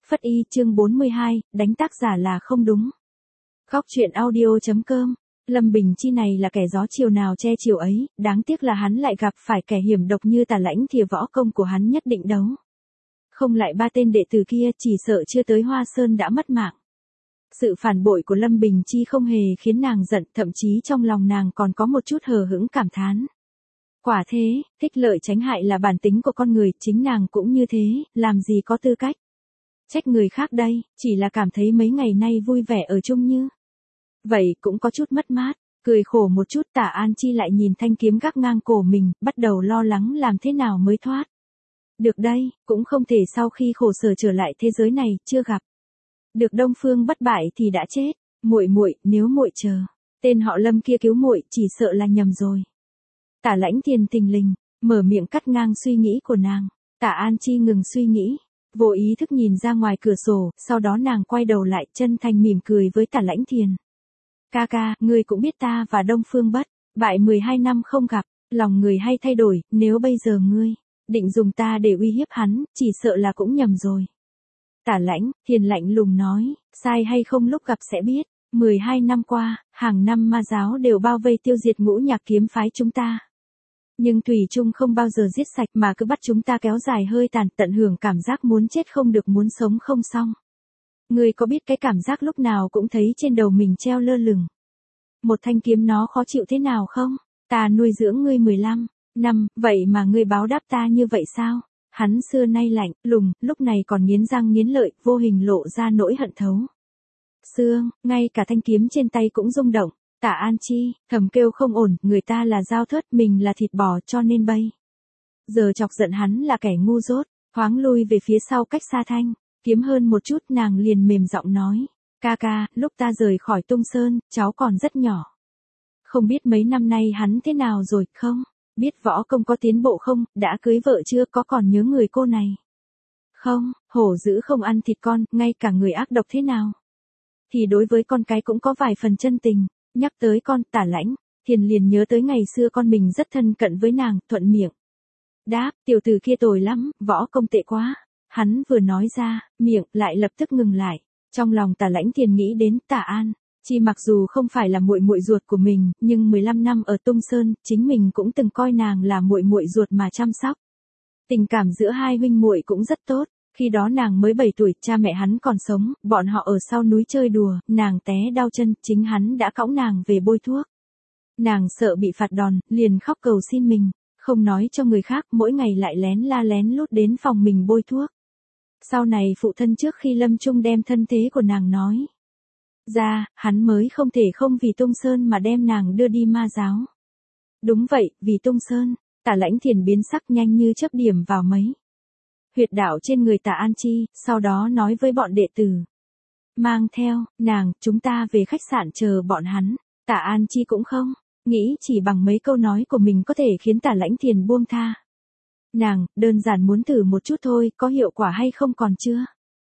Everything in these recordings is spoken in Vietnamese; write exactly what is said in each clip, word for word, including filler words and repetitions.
Phất Y chương bốn mươi hai, đánh tác giả là không đúng. Góc truyện audio.com. Lâm Bình Chi này là kẻ gió chiều nào che chiều ấy, đáng tiếc là hắn lại gặp phải kẻ hiểm độc như Tả Lãnh thì võ công của hắn nhất định đấu. Không lại ba tên đệ tử kia, chỉ sợ chưa tới Hoa Sơn đã mất mạng. Sự phản bội của Lâm Bình Chi không hề khiến nàng giận, thậm chí trong lòng nàng còn có một chút hờ hững cảm thán. Quả thế, thích lợi tránh hại là bản tính của con người, chính nàng cũng như thế, làm gì có tư cách trách người khác đây, chỉ là cảm thấy mấy ngày nay vui vẻ ở chung như vậy cũng có chút mất mát, cười khổ một chút. Tả An Chi lại nhìn thanh kiếm gác ngang cổ mình, bắt đầu lo lắng làm thế nào mới thoát được đây, cũng không thể sau khi khổ sở trở lại thế giới này, chưa gặp được Đông Phương Bất Bại thì đã chết. Muội muội, nếu muội chờ tên họ Lâm kia cứu muội, chỉ sợ là nhầm rồi. Tả Lãnh Thiền thình lình mở miệng cắt ngang suy nghĩ của nàng. Tả An Chi ngừng suy nghĩ, vô ý thức nhìn ra ngoài cửa sổ, sau đó nàng quay đầu lại, chân thành mỉm cười với Tả Lãnh Thiền. Ca ca, ngươi cũng biết ta và Đông Phương Bất Bại mười hai năm không gặp, lòng người hay thay đổi, nếu bây giờ ngươi định dùng ta để uy hiếp hắn, chỉ sợ là cũng nhầm rồi. Tả Lãnh Thiền lạnh lùng nói, sai hay không lúc gặp sẽ biết. mười hai năm qua, hàng năm ma giáo đều bao vây tiêu diệt Ngũ Nhạc kiếm phái chúng ta. Nhưng thủy chung không bao giờ giết sạch mà cứ bắt chúng ta kéo dài hơi tàn, tận hưởng cảm giác muốn chết không được muốn sống không xong. Ngươi có biết cái cảm giác lúc nào cũng thấy trên đầu mình treo lơ lửng một thanh kiếm nó khó chịu thế nào không? Ta nuôi dưỡng ngươi mười lăm năm, vậy mà ngươi báo đáp ta như vậy sao? Hắn xưa nay lạnh lùng, lúc này còn nghiến răng nghiến lợi, vô hình lộ ra nỗi hận thấu xương, ngay cả thanh kiếm trên tay cũng rung động. Tả An Chi thầm kêu không ổn, người ta là dao thớt, mình là thịt bò, cho nên bây giờ chọc giận hắn là kẻ ngu dốt. Thoáng lui về phía sau cách xa thanh kiếm hơn một chút, nàng liền mềm giọng nói, ca ca, lúc ta rời khỏi Tung Sơn, cháu còn rất nhỏ. Không biết mấy năm nay hắn thế nào rồi, không biết võ công có tiến bộ không, đã cưới vợ chưa, có còn nhớ người cô này không, hổ dữ không ăn thịt con, ngay cả người ác độc thế nào thì đối với con cái cũng có vài phần chân tình. Nhắc tới con, Tả Lãnh Thiền liền nhớ tới ngày xưa con mình rất thân cận với nàng, thuận miệng đáp, tiểu tử kia tồi lắm, võ công tệ quá. Hắn vừa nói ra, miệng lại lập tức ngừng lại. Trong lòng Tả Lãnh Thiền nghĩ đến Tả An Chi, mặc dù không phải là muội muội ruột của mình, nhưng mười lăm năm ở Tung Sơn, chính mình cũng từng coi nàng là muội muội ruột mà chăm sóc. Tình cảm giữa hai huynh muội cũng rất tốt. Khi đó nàng mới bảy tuổi, cha mẹ hắn còn sống, bọn họ ở sau núi chơi đùa, nàng té đau chân, chính hắn đã cõng nàng về bôi thuốc. Nàng sợ bị phạt đòn, liền khóc cầu xin mình, không nói cho người khác, mỗi ngày lại lén la lén lút đến phòng mình bôi thuốc. Sau này phụ thân trước khi lâm chung đem thân thế của nàng nói ra, hắn mới không thể không vì Tung Sơn mà đem nàng đưa đi ma giáo. Đúng vậy, vì Tung Sơn. Tả Lãnh Thiền biến sắc nhanh như chớp điểm vào mấy huyệt đạo trên người Tả An Chi, sau đó nói với bọn đệ tử. Mang theo, nàng, chúng ta về khách sạn chờ bọn hắn. Tả An Chi cũng không nghĩ chỉ bằng mấy câu nói của mình có thể khiến Tả Lãnh Thiền buông tha nàng, đơn giản muốn thử một chút thôi, có hiệu quả hay không còn chưa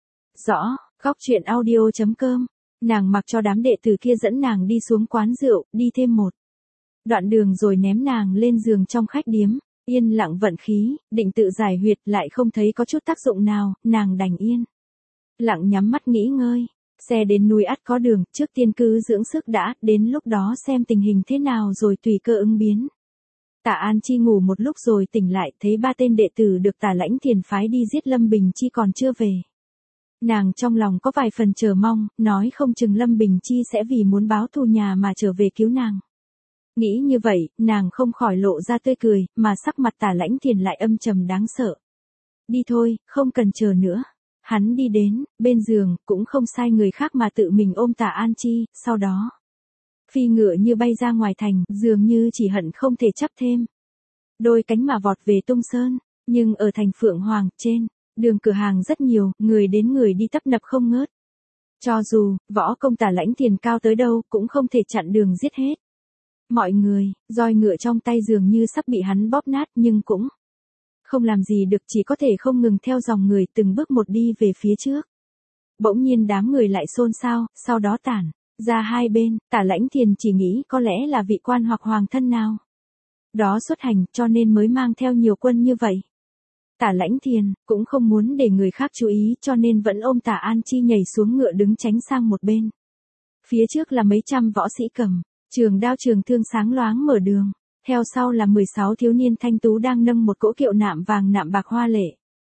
rõ. Góc truyện audio.com. Nàng mặc cho đám đệ tử kia dẫn nàng đi xuống quán rượu, đi thêm một đoạn đường rồi ném nàng lên giường trong khách điếm. Yên lặng vận khí, định tự giải huyệt, lại không thấy có chút tác dụng nào, nàng đành yên lặng nhắm mắt nghỉ ngơi. Xe đến núi ắt có đường, trước tiên cứ dưỡng sức đã, đến lúc đó xem tình hình thế nào rồi tùy cơ ứng biến. Tả An Chi ngủ một lúc rồi tỉnh lại, thấy ba tên đệ tử được Tả Lãnh Thiền phái đi giết Lâm Bình Chi còn chưa về. Nàng trong lòng có vài phần chờ mong, nói không chừng Lâm Bình Chi sẽ vì muốn báo thù nhà mà trở về cứu nàng. Nghĩ như vậy, nàng không khỏi lộ ra tươi cười, mà sắc mặt Tả Lãnh Thiền lại âm trầm đáng sợ. Đi thôi, không cần chờ nữa. Hắn đi đến bên giường, cũng không sai người khác mà tự mình ôm Tả An Chi, sau đó phi ngựa như bay ra ngoài thành, dường như chỉ hận không thể chắp thêm đôi cánh mà vọt về Tung Sơn. Nhưng ở thành Phượng Hoàng, trên đường cửa hàng rất nhiều, người đến người đi tấp nập không ngớt. Cho dù võ công Tả Lãnh Thiền cao tới đâu, cũng không thể chặn đường giết hết mọi người. Roi ngựa trong tay dường như sắp bị hắn bóp nát, nhưng cũng không làm gì được, chỉ có thể không ngừng theo dòng người từng bước một đi về phía trước. Bỗng nhiên đám người lại xôn xao, sau đó tản ra hai bên. Tả Lãnh Thiền chỉ nghĩ có lẽ là vị quan hoặc hoàng thân nào đó xuất hành, cho nên mới mang theo nhiều quân như vậy. Tả Lãnh Thiền cũng không muốn để người khác chú ý cho nên vẫn ôm Tả An Chi nhảy xuống ngựa đứng tránh sang một bên. Phía trước là mấy trăm võ sĩ cầm trường đao trường thương sáng loáng mở đường, theo sau là mười sáu thiếu niên thanh tú đang nâng một cỗ kiệu nạm vàng nạm bạc hoa lệ.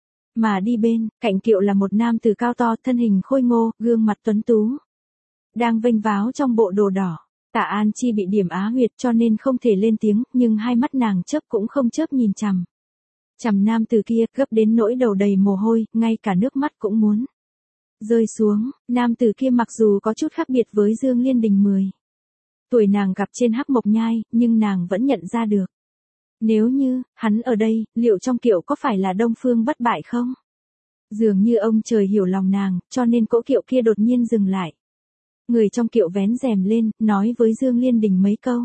Mà đi bên, cạnh kiệu là một nam tử cao to, thân hình khôi ngô, gương mặt tuấn tú. Đang vênh váo trong bộ đồ đỏ. Tả An Chi bị điểm á huyệt cho nên không thể lên tiếng, nhưng hai mắt nàng chớp cũng không chớp nhìn chằm. Chằm nam tử kia, gấp đến nỗi đầu đầy mồ hôi, ngay cả nước mắt cũng muốn rơi xuống. Nam tử kia mặc dù có chút khác biệt với Dương Liên Đình mười tuổi nàng gặp trên Hắc Mộc Nhai, nhưng nàng vẫn nhận ra được. Nếu như, hắn ở đây, liệu trong kiệu có phải là Đông Phương Bất Bại không? Dường như ông trời hiểu lòng nàng, cho nên cỗ kiệu kia đột nhiên dừng lại. Người trong kiệu vén rèm lên, nói với Dương Liên Đình mấy câu.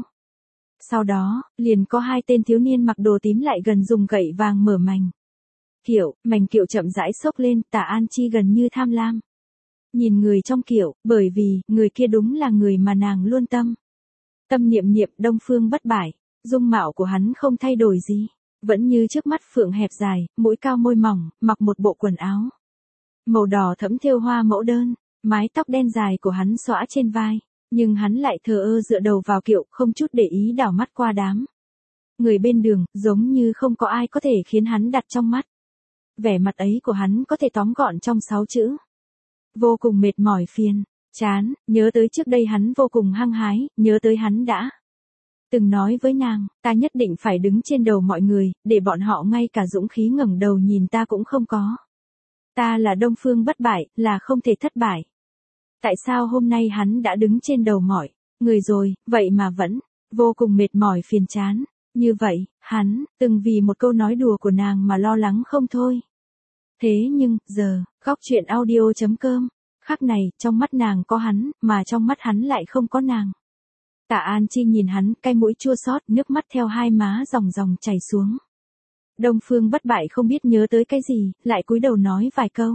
Sau đó, liền có hai tên thiếu niên mặc đồ tím lại gần dùng gậy vàng mở mành kiệu, mành kiệu chậm rãi xốc lên, Tả An Chi gần như tham lam nhìn người trong kiệu, bởi vì, người kia đúng là người mà nàng luôn tâm. Tâm niệm niệm Đông Phương Bất Bại, dung mạo của hắn không thay đổi gì, vẫn như trước, mắt phượng hẹp dài, mũi cao môi mỏng, mặc một bộ quần áo màu đỏ thẫm thêu hoa mẫu đơn, mái tóc đen dài của hắn xõa trên vai, nhưng hắn lại thờ ơ dựa đầu vào kiệu, không chút để ý đảo mắt qua đám người bên đường, giống như không có ai có thể khiến hắn đặt trong mắt. Vẻ mặt ấy của hắn có thể tóm gọn trong sáu chữ: vô cùng mệt mỏi phiền chán. Nhớ tới trước đây hắn vô cùng hăng hái, nhớ tới hắn đã từng nói với nàng, ta nhất định phải đứng trên đầu mọi người, để bọn họ ngay cả dũng khí ngẩng đầu nhìn ta cũng không có. Ta là Đông Phương Bất Bại, là không thể thất bại. Tại sao hôm nay hắn đã đứng trên đầu mọi người rồi, vậy mà vẫn vô cùng mệt mỏi phiền chán? Như vậy, hắn từng vì một câu nói đùa của nàng mà lo lắng không thôi. Thế nhưng, giờ, góc truyện audio chấm com, khắc này, trong mắt nàng có hắn, mà trong mắt hắn lại không có nàng. Tả An Chi nhìn hắn, cay mũi chua xót, nước mắt theo hai má dòng dòng chảy xuống. Đông Phương Bất Bại không biết nhớ tới cái gì, lại cúi đầu nói vài câu.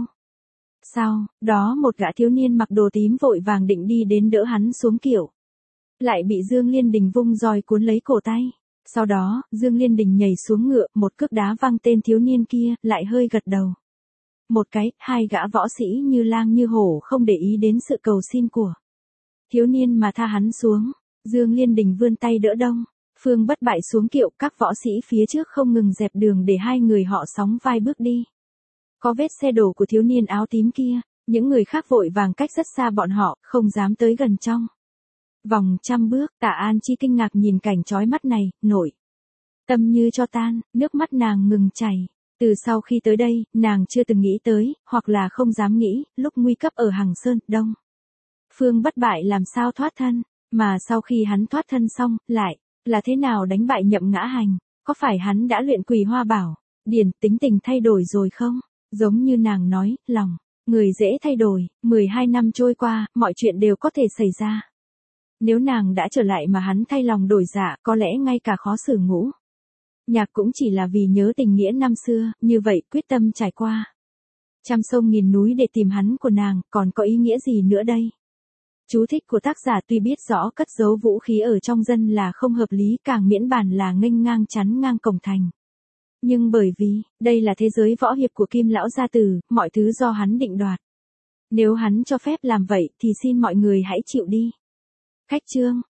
Sau đó một gã thiếu niên mặc đồ tím vội vàng định đi đến đỡ hắn xuống kiệu, lại bị Dương Liên Đình vung roi cuốn lấy cổ tay. Sau đó, Dương Liên Đình nhảy xuống ngựa, một cước đá văng tên thiếu niên kia, lại hơi gật đầu. Một cái, hai gã võ sĩ như lang như hổ không để ý đến sự cầu xin của thiếu niên mà tha hắn xuống. Dương Liên Đình vươn tay đỡ Đông Phương Bất Bại xuống kiệu, các võ sĩ phía trước không ngừng dẹp đường để hai người họ sóng vai bước đi. Có vết xe đổ của thiếu niên áo tím kia, những người khác vội vàng cách rất xa bọn họ, không dám tới gần trong vòng trăm bước. Tả An Chi kinh ngạc nhìn cảnh chói mắt này, nội tâm như cho tan, nước mắt nàng ngừng chảy. Từ sau khi tới đây, nàng chưa từng nghĩ tới, hoặc là không dám nghĩ, lúc nguy cấp ở Hằng Sơn, Đông Phương Bất Bại làm sao thoát thân, mà sau khi hắn thoát thân xong, lại là thế nào đánh bại Nhậm Ngã Hành? Có phải hắn đã luyện Quỳ Hoa Bảo Điển, tính tình thay đổi rồi không? Giống như nàng nói, lòng người dễ thay đổi, mười hai năm trôi qua, mọi chuyện đều có thể xảy ra. Nếu nàng đã trở lại mà hắn thay lòng đổi dạ, có lẽ ngay cả khó xử ngũ nhạc cũng chỉ là vì nhớ tình nghĩa năm xưa, như vậy quyết tâm trải qua trăm sông nghìn núi để tìm hắn của nàng, còn có ý nghĩa gì nữa đây? Chú thích của tác giả: tuy biết rõ cất giấu vũ khí ở trong dân là không hợp lý, càng miễn bàn là nghênh ngang chắn ngang cổng thành. Nhưng bởi vì, đây là thế giới võ hiệp của Kim Lão Gia Tử, mọi thứ do hắn định đoạt. Nếu hắn cho phép làm vậy thì xin mọi người hãy chịu đi. Khách chương